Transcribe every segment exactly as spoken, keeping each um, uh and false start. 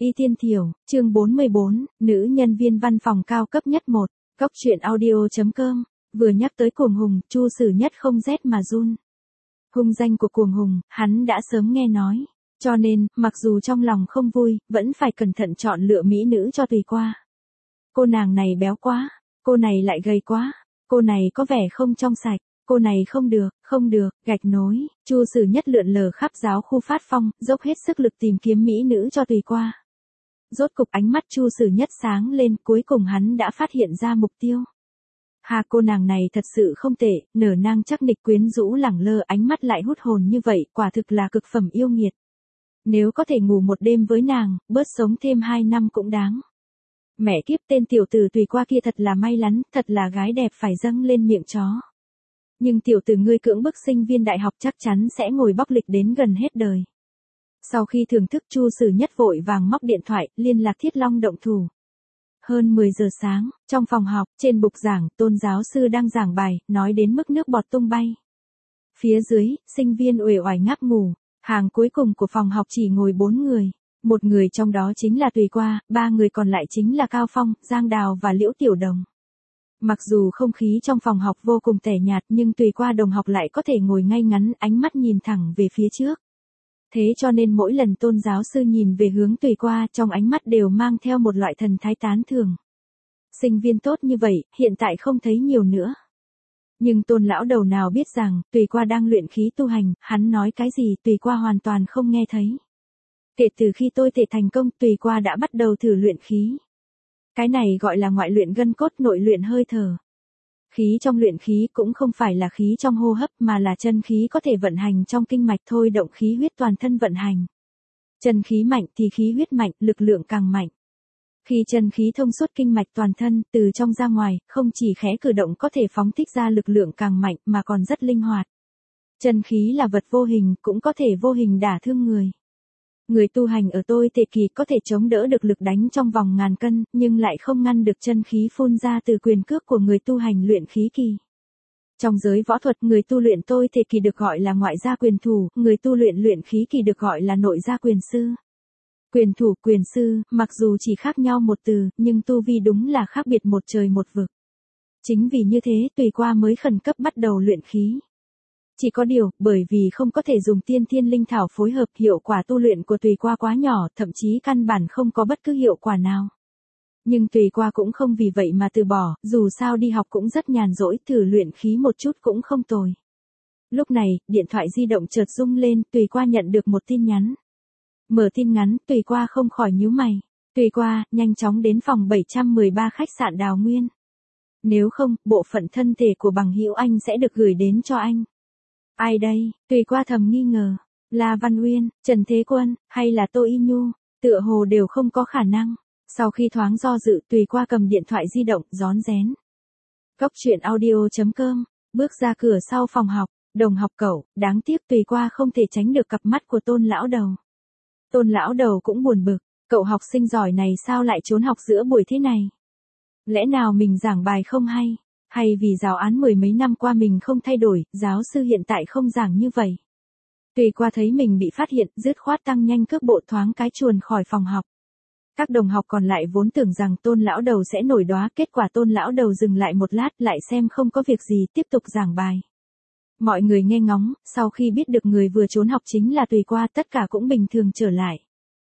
Y Thiên Thiểu, chương bốn mươi bốn, nữ nhân viên văn phòng cao cấp nhất một, Cốc truyện audio.com, vừa nhắc tới Cuồng Hùng, Chu Sử Nhất không rét mà run. Hung danh của Cuồng Hùng, hắn đã sớm nghe nói, cho nên, mặc dù trong lòng không vui, vẫn phải cẩn thận chọn lựa mỹ nữ cho tùy qua. Cô nàng này béo quá, cô này lại gầy quá, cô này có vẻ không trong sạch, cô này không được, không được, gạch nối. Chu Sử Nhất lượn lờ khắp giáo khu Phát Phong, dốc hết sức lực tìm kiếm mỹ nữ cho tùy qua. Rốt cục ánh mắt Chu Sử Nhất sáng lên, cuối cùng hắn đã phát hiện ra mục tiêu. Hà, cô nàng này thật sự không tệ, nở nang chắc nịch quyến rũ lẳng lơ, ánh mắt lại hút hồn như vậy, quả thực là cực phẩm yêu nghiệt. Nếu có thể ngủ một đêm với nàng, bớt sống thêm hai năm cũng đáng. Mẹ kiếp, tên tiểu tử tùy qua kia thật là may lắn, thật là gái đẹp phải dâng lên miệng chó. Nhưng tiểu tử ngươi cưỡng bức sinh viên đại học chắc chắn sẽ ngồi bóc lịch đến gần hết đời. Sau khi thưởng thức, Chu Sử Nhất vội vàng móc điện thoại, liên lạc Thiết Long động thủ. Hơn mười giờ sáng, trong phòng học, trên bục giảng, Tôn giáo sư đang giảng bài, nói đến mức nước bọt tung bay. Phía dưới, sinh viên uể oải ngáp ngủ, hàng cuối cùng của phòng học chỉ ngồi bốn người. Một người trong đó chính là Tùy Qua, ba người còn lại chính là Cao Phong, Giang Đào và Liễu Tiểu Đồng. Mặc dù không khí trong phòng học vô cùng tẻ nhạt nhưng Tùy Qua đồng học lại có thể ngồi ngay ngắn, ánh mắt nhìn thẳng về phía trước. Thế cho nên mỗi lần Tôn giáo sư nhìn về hướng Tùy Qua, trong ánh mắt đều mang theo một loại thần thái tán thưởng. Sinh viên tốt như vậy, hiện tại không thấy nhiều nữa. Nhưng Tôn lão đầu nào biết rằng, Tùy Qua đang luyện khí tu hành, hắn nói cái gì Tùy Qua hoàn toàn không nghe thấy. Kể từ khi tôi thể thành công, Tùy Qua đã bắt đầu thử luyện khí. Cái này gọi là ngoại luyện gân cốt, nội luyện hơi thở. Khí trong luyện khí cũng không phải là khí trong hô hấp mà là chân khí có thể vận hành trong kinh mạch, thôi động khí huyết toàn thân vận hành. Chân khí mạnh thì khí huyết mạnh, lực lượng càng mạnh. Khi chân khí thông suốt kinh mạch toàn thân, từ trong ra ngoài, không chỉ khẽ cử động có thể phóng thích ra lực lượng càng mạnh mà còn rất linh hoạt. Chân khí là vật vô hình, cũng có thể vô hình đả thương người. Người tu hành ở tôi tệ kỳ có thể chống đỡ được lực đánh trong vòng ngàn cân, nhưng lại không ngăn được chân khí phun ra từ quyền cước của người tu hành luyện khí kỳ. Trong giới võ thuật, người tu luyện tôi tệ kỳ được gọi là ngoại gia quyền thủ, người tu luyện luyện khí kỳ được gọi là nội gia quyền sư. Quyền thủ, quyền sư, mặc dù chỉ khác nhau một từ, nhưng tu vi đúng là khác biệt một trời một vực. Chính vì như thế, Tùy Qua mới khẩn cấp bắt đầu luyện khí. Chỉ có điều, bởi vì không có thể dùng tiên thiên linh thảo phối hợp, hiệu quả tu luyện của Tùy Qua quá nhỏ, thậm chí căn bản không có bất cứ hiệu quả nào. Nhưng Tùy Qua cũng không vì vậy mà từ bỏ, dù sao đi học cũng rất nhàn rỗi, thử luyện khí một chút cũng không tồi. Lúc này, điện thoại di động chợt rung lên, Tùy Qua nhận được một tin nhắn. Mở tin nhắn, Tùy Qua không khỏi nhíu mày. Tùy Qua, nhanh chóng đến phòng bảy trăm mười ba khách sạn Đào Nguyên. Nếu không, bộ phận thân thể của bằng hữu anh sẽ được gửi đến cho anh. Ai đây? Tùy Qua thầm nghi ngờ. La Văn Uyên, Trần Thế Quân, hay là Tô Y Nhu? Tựa hồ đều không có khả năng. Sau khi thoáng do dự, Tùy Qua cầm điện thoại di động, rón rén. Cốc truyện audio.com, bước ra cửa sau phòng học, đồng học cậu, đáng tiếc Tùy Qua không thể tránh được cặp mắt của Tôn lão đầu. Tôn lão đầu cũng buồn bực, cậu học sinh giỏi này sao lại trốn học giữa buổi thế này? Lẽ nào mình giảng bài không hay? Hay vì giáo án mười mấy năm qua mình không thay đổi, giáo sư hiện tại không giảng như vậy? Tùy Qua thấy mình bị phát hiện, dứt khoát tăng nhanh cước bộ thoáng cái chuồn khỏi phòng học. Các đồng học còn lại vốn tưởng rằng Tôn lão đầu sẽ nổi đoá, kết quả Tôn lão đầu dừng lại một lát, lại xem không có việc gì, tiếp tục giảng bài. Mọi người nghe ngóng, sau khi biết được người vừa trốn học chính là Tùy Qua, tất cả cũng bình thường trở lại.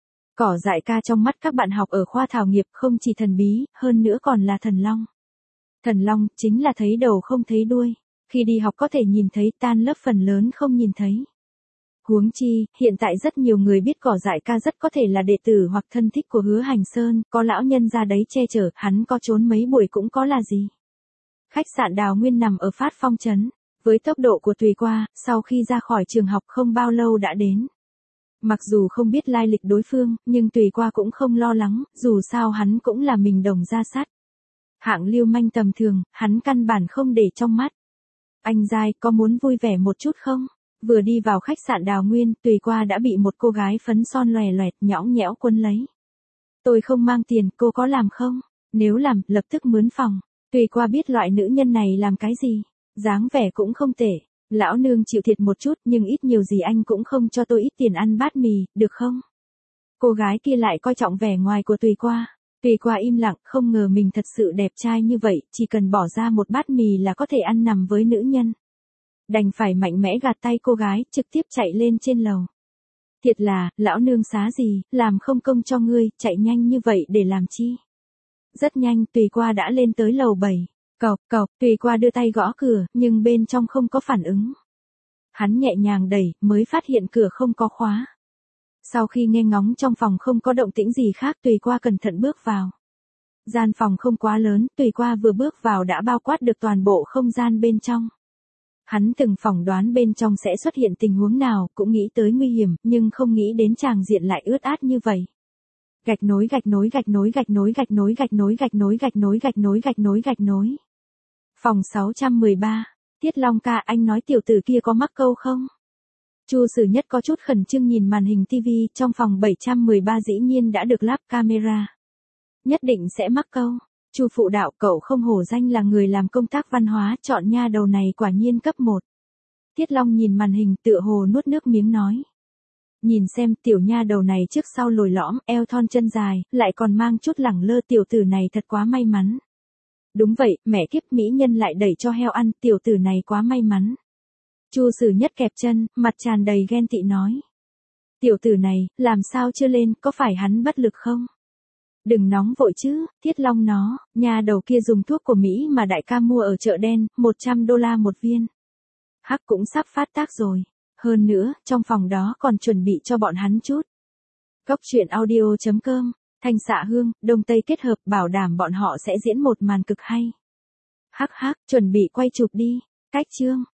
Cỏ dại ca trong mắt các bạn học ở khoa thảo nghiệp không chỉ thần bí, hơn nữa còn là thần long. Thần long, chính là thấy đầu không thấy đuôi. Khi đi học có thể nhìn thấy, tan lớp phần lớn không nhìn thấy. Huống chi, hiện tại rất nhiều người biết cỏ dại ca rất có thể là đệ tử hoặc thân thích của Hứa Hành Sơn, có lão nhân ra đấy che chở, hắn có trốn mấy buổi cũng có là gì. Khách sạn Đào Nguyên nằm ở Phát Phong trấn. Với tốc độ của Tùy Qua, sau khi ra khỏi trường học không bao lâu đã đến. Mặc dù không biết lai lịch đối phương, nhưng Tùy Qua cũng không lo lắng, dù sao hắn cũng là mình đồng ra sắt. Hạng lưu manh tầm thường, hắn căn bản không để trong mắt. Anh giai, có muốn vui vẻ một chút không? Vừa đi vào khách sạn Đào Nguyên, Tùy Qua đã bị một cô gái phấn son lòe loẹt nhõng nhẽo quấn lấy. Tôi không mang tiền, cô có làm không? Nếu làm, lập tức mướn phòng. Tùy Qua biết loại nữ nhân này làm cái gì. Dáng vẻ cũng không tệ. Lão nương chịu thiệt một chút nhưng ít nhiều gì anh cũng không cho tôi ít tiền ăn bát mì, được không? Cô gái kia lại coi trọng vẻ ngoài của Tùy Qua. Tùy Qua im lặng, không ngờ mình thật sự đẹp trai như vậy, chỉ cần bỏ ra một bát mì là có thể ăn nằm với nữ nhân. Đành phải mạnh mẽ gạt tay cô gái, trực tiếp chạy lên trên lầu. Thiệt là, lão nương xá gì, làm không công cho ngươi, chạy nhanh như vậy để làm chi? Rất nhanh, Tùy Qua đã lên tới lầu bảy. Cộc cộc, Tùy Qua đưa tay gõ cửa, nhưng bên trong không có phản ứng. Hắn nhẹ nhàng đẩy, mới phát hiện cửa không có khóa. Sau khi nghe ngóng trong phòng không có động tĩnh gì khác, Tùy Qua cẩn thận bước vào. Gian phòng không quá lớn, Tùy Qua vừa bước vào đã bao quát được toàn bộ không gian bên trong. Hắn từng phỏng đoán bên trong sẽ xuất hiện tình huống nào, cũng nghĩ tới nguy hiểm, nhưng không nghĩ đến tràng diện lại ướt át như vậy. Gạch nối gạch nối gạch nối gạch nối gạch nối gạch nối gạch nối gạch nối gạch nối gạch nối gạch nối. Phòng sáu trăm mười ba, Tiết Long ca, anh nói tiểu tử kia có mắc câu không? Chu Sử Nhất có chút khẩn trương nhìn màn hình tivi, trong phòng bảy trăm mười ba dĩ nhiên đã được lắp camera. Nhất định sẽ mắc câu. Chu phụ đạo, cậu không hổ danh là người làm công tác văn hóa, chọn nha đầu này quả nhiên cấp một. Tiết Long nhìn màn hình tựa hồ nuốt nước miếng nói. Nhìn xem tiểu nha đầu này trước sau lồi lõm, eo thon chân dài, lại còn mang chút lẳng lơ, tiểu tử này thật quá may mắn. Đúng vậy, mẹ kiếp, mỹ nhân lại đẩy cho heo ăn, tiểu tử này quá may mắn. Chu Sử Nhất kẹp chân, mặt tràn đầy ghen tị nói. Tiểu tử này, làm sao chưa lên, có phải hắn bất lực không? Đừng nóng vội chứ, Tiết Long nó, nhà đầu kia dùng thuốc của Mỹ mà đại ca mua ở chợ đen, một trăm đô la một viên. Hắc cũng sắp phát tác rồi. Hơn nữa, trong phòng đó còn chuẩn bị cho bọn hắn chút. Cốc truyện audio chấm com, Thanh Xạ Hương, Đông Tây kết hợp, bảo đảm bọn họ sẽ diễn một màn cực hay. Hắc hắc, chuẩn bị quay chụp đi. Cách chương.